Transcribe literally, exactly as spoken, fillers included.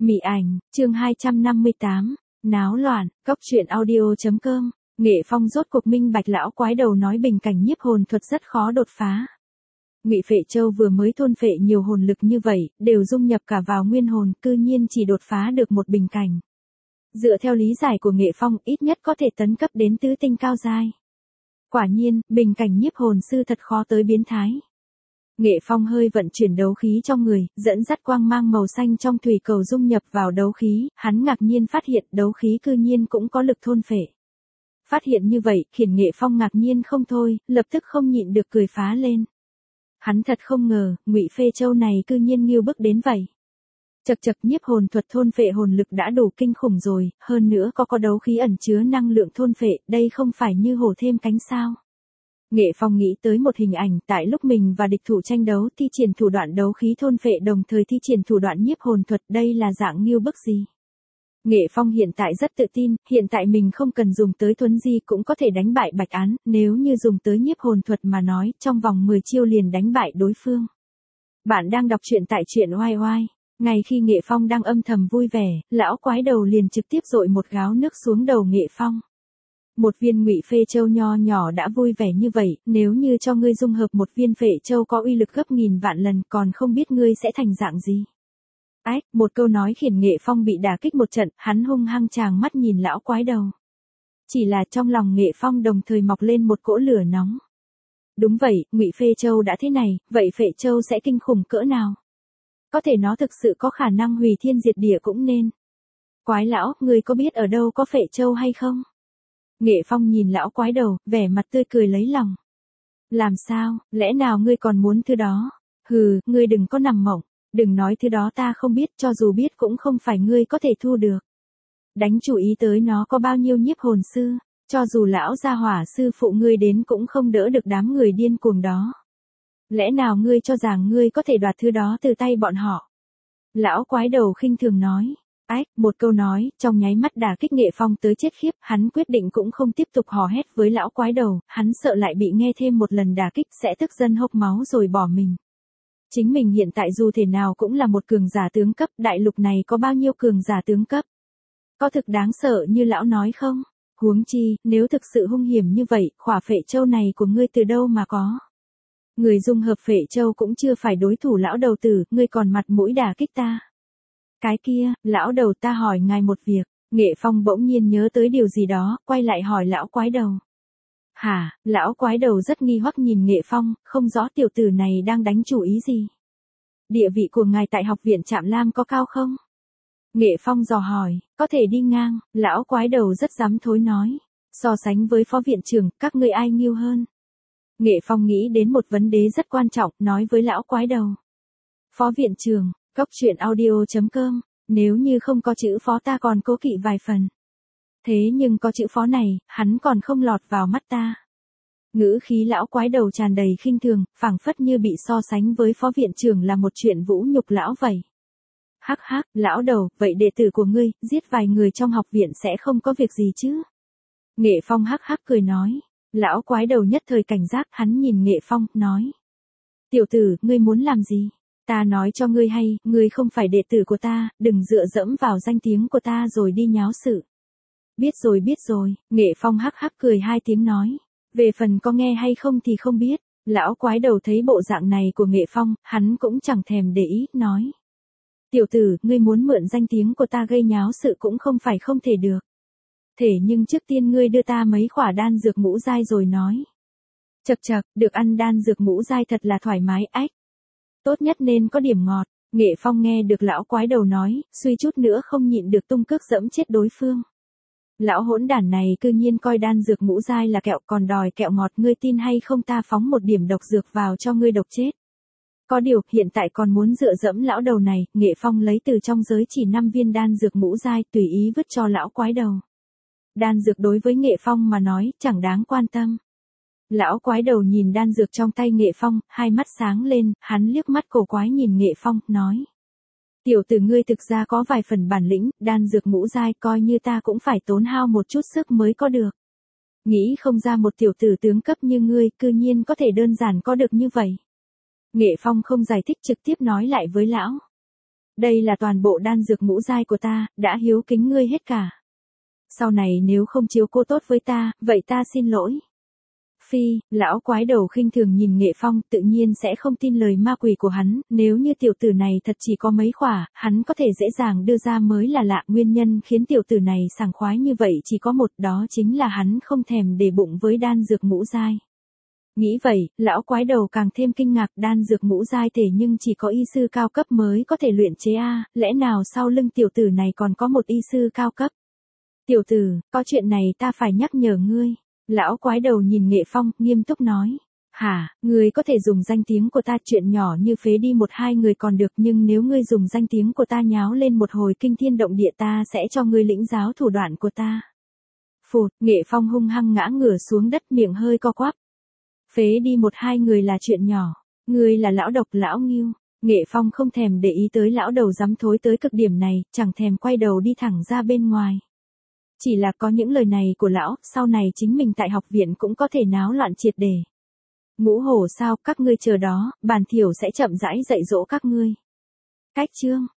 Mị ảnh, chương hai trăm năm mươi tám, náo loạn, cóc truyện audio.com, Nghệ Phong rốt cuộc minh bạch lão quái đầu nói bình cảnh nhiếp hồn thuật rất khó đột phá. Ngụy Phệ Châu vừa mới thôn phệ nhiều hồn lực như vậy, đều dung nhập cả vào nguyên hồn, cư nhiên chỉ đột phá được một bình cảnh. Dựa theo lý giải của Nghệ Phong, ít nhất có thể tấn cấp đến tứ tinh cao giai. Quả nhiên, bình cảnh nhiếp hồn sư thật khó tới biến thái. Nghệ Phong hơi vận chuyển đấu khí trong người, dẫn dắt quang mang màu xanh trong thủy cầu dung nhập vào đấu khí, hắn ngạc nhiên phát hiện đấu khí cư nhiên cũng có lực thôn phệ. Phát hiện như vậy, khiến Nghệ Phong ngạc nhiên không thôi, lập tức không nhịn được cười phá lên. Hắn thật không ngờ, Ngụy Phệ Châu này cư nhiên nghiêu bức đến vậy. Chậc chậc, nhiếp hồn thuật thôn phệ hồn lực đã đủ kinh khủng rồi, hơn nữa có có đấu khí ẩn chứa năng lượng thôn phệ, đây không phải như hổ thêm cánh sao. Nghệ Phong nghĩ tới một hình ảnh, tại lúc mình và địch thủ tranh đấu thi triển thủ đoạn đấu khí thôn phệ đồng thời thi triển thủ đoạn nhiếp hồn thuật, đây là dạng nghiêu bức gì? Nghệ Phong hiện tại rất tự tin, hiện tại mình không cần dùng tới thuấn di cũng có thể đánh bại Bạch Án, nếu như dùng tới nhiếp hồn thuật mà nói, trong vòng mười chiêu liền đánh bại đối phương. Bạn đang đọc truyện tại truyện oai oai. Ngay khi Nghệ Phong đang âm thầm vui vẻ, lão quái đầu liền trực tiếp dội một gáo nước xuống đầu Nghệ Phong. Một viên Ngụy Phệ Châu nho nhỏ đã vui vẻ như vậy, nếu như cho ngươi dung hợp một viên Phệ Châu có uy lực gấp nghìn vạn lần, còn không biết ngươi sẽ thành dạng gì. Ách, một câu nói khiến Nghệ Phong bị đả kích một trận, hắn hung hăng tràng mắt nhìn lão quái đầu. Chỉ là trong lòng Nghệ Phong đồng thời mọc lên một cỗ lửa nóng. Đúng vậy, Ngụy Phệ Châu đã thế này, vậy Phệ Châu sẽ kinh khủng cỡ nào? Có thể nó thực sự có khả năng hủy thiên diệt địa cũng nên. Quái lão, ngươi có biết ở đâu có Phệ Châu hay không? Nghệ Phong nhìn lão quái đầu, vẻ mặt tươi cười lấy lòng. Làm sao, lẽ nào ngươi còn muốn thứ đó? Hừ, ngươi đừng có nằm mộng, đừng nói thứ đó ta không biết, cho dù biết cũng không phải ngươi có thể thu được. Đánh chủ ý tới nó có bao nhiêu nhiếp hồn sư, cho dù lão gia hỏa sư phụ ngươi đến cũng không đỡ được đám người điên cuồng đó. Lẽ nào ngươi cho rằng ngươi có thể đoạt thứ đó từ tay bọn họ? Lão quái đầu khinh thường nói. Ách, một câu nói, trong nháy mắt đả kích Nghệ Phong tới chết khiếp, hắn quyết định cũng không tiếp tục hò hét với lão quái đầu, hắn sợ lại bị nghe thêm một lần đả kích sẽ tức giận hộc máu rồi bỏ mình. Chính mình hiện tại dù thể nào cũng là một cường giả tướng cấp, đại lục này có bao nhiêu cường giả tướng cấp? Có thực đáng sợ như lão nói không? Huống chi, nếu thực sự hung hiểm như vậy, khỏa Phệ Châu này của ngươi từ đâu mà có? Người dung hợp Phệ Châu cũng chưa phải đối thủ lão đầu tử, ngươi còn mặt mũi đả kích ta. Cái kia, lão đầu ta hỏi ngài một việc. Nghệ Phong bỗng nhiên nhớ tới điều gì đó, quay lại hỏi lão quái đầu. Hả, lão quái đầu rất nghi hoặc nhìn Nghệ Phong, không rõ tiểu tử này đang đánh chủ ý gì. Địa vị của ngài tại học viện Trạm Lam có cao không? Nghệ Phong dò hỏi, có thể đi ngang, lão quái đầu rất dám thối nói. So sánh với phó viện trưởng, các ngươi ai nghiêu hơn? Nghệ Phong nghĩ đến một vấn đề rất quan trọng, nói với lão quái đầu. Phó viện trưởng. Cóc truyện audio.com, nếu như không có chữ phó ta còn cố kỵ vài phần. Thế nhưng có chữ phó này, hắn còn không lọt vào mắt ta. Ngữ khí lão quái đầu tràn đầy khinh thường, phảng phất như bị so sánh với phó viện trưởng là một chuyện vũ nhục lão vậy. Hắc hắc, lão đầu, vậy đệ tử của ngươi, giết vài người trong học viện sẽ không có việc gì chứ? Nghệ Phong hắc hắc cười nói. Lão quái đầu nhất thời cảnh giác, hắn nhìn Nghệ Phong, nói. Tiểu tử, ngươi muốn làm gì? Ta nói cho ngươi hay, ngươi không phải đệ tử của ta, đừng dựa dẫm vào danh tiếng của ta rồi đi nháo sự. Biết rồi biết rồi, Nghệ Phong hắc hắc cười hai tiếng nói. Về phần có nghe hay không thì không biết. Lão quái đầu thấy bộ dạng này của Nghệ Phong, hắn cũng chẳng thèm để ý, nói. Tiểu tử, ngươi muốn mượn danh tiếng của ta gây nháo sự cũng không phải không thể được. Thế nhưng trước tiên ngươi đưa ta mấy khỏa đan dược ngũ giai rồi nói. Chậc chậc, được ăn đan dược ngũ giai thật là thoải mái ách. Tốt nhất nên có điểm ngọt. Nghệ Phong nghe được lão quái đầu nói, suy chút nữa không nhịn được tung cước dẫm chết đối phương. Lão hỗn đản này cư nhiên coi đan dược ngũ giai là kẹo còn đòi kẹo ngọt, ngươi tin hay không ta phóng một điểm độc dược vào cho ngươi độc chết. Có điều, hiện tại còn muốn dựa dẫm lão đầu này, Nghệ Phong lấy từ trong giới chỉ năm viên đan dược ngũ giai tùy ý vứt cho lão quái đầu. Đan dược đối với Nghệ Phong mà nói, chẳng đáng quan tâm. Lão quái đầu nhìn đan dược trong tay Nghệ Phong, hai mắt sáng lên, hắn liếc mắt cổ quái nhìn Nghệ Phong, nói. Tiểu tử ngươi thực ra có vài phần bản lĩnh, đan dược ngũ giai coi như ta cũng phải tốn hao một chút sức mới có được. Nghĩ không ra một tiểu tử tướng cấp như ngươi, cư nhiên có thể đơn giản có được như vậy. Nghệ Phong không giải thích trực tiếp nói lại với lão. Đây là toàn bộ đan dược ngũ giai của ta, đã hiếu kính ngươi hết cả. Sau này nếu không chiếu cố tốt với ta, vậy ta xin lỗi. Phi, lão quái đầu khinh thường nhìn Nghệ Phong, tự nhiên sẽ không tin lời ma quỷ của hắn, nếu như tiểu tử này thật chỉ có mấy khỏa, hắn có thể dễ dàng đưa ra mới là lạ, nguyên nhân khiến tiểu tử này sảng khoái như vậy chỉ có một, đó chính là hắn không thèm để bụng với đan dược ngũ giai. Nghĩ vậy, lão quái đầu càng thêm kinh ngạc, đan dược ngũ giai thể nhưng chỉ có y sư cao cấp mới có thể luyện chế a, lẽ nào sau lưng tiểu tử này còn có một y sư cao cấp? Tiểu tử, có chuyện này ta phải nhắc nhở ngươi. Lão quái đầu nhìn Nghệ Phong, nghiêm túc nói. Hả, ngươi có thể dùng danh tiếng của ta, chuyện nhỏ như phế đi một hai người còn được, nhưng nếu ngươi dùng danh tiếng của ta nháo lên một hồi kinh thiên động địa, ta sẽ cho ngươi lĩnh giáo thủ đoạn của ta. Phụt, Nghệ Phong hung hăng ngã ngửa xuống đất, miệng hơi co quắp. Phế đi một hai người là chuyện nhỏ, ngươi là lão độc lão nghiêu. Nghệ Phong không thèm để ý tới lão đầu dám thối tới cực điểm này, chẳng thèm quay đầu đi thẳng ra bên ngoài. Chỉ là có những lời này của lão, sau này chính mình tại học viện cũng có thể náo loạn triệt để. Ngũ hổ sao, các ngươi chờ đó, bản thiểu sẽ chậm rãi dạy dỗ các ngươi. Cách chương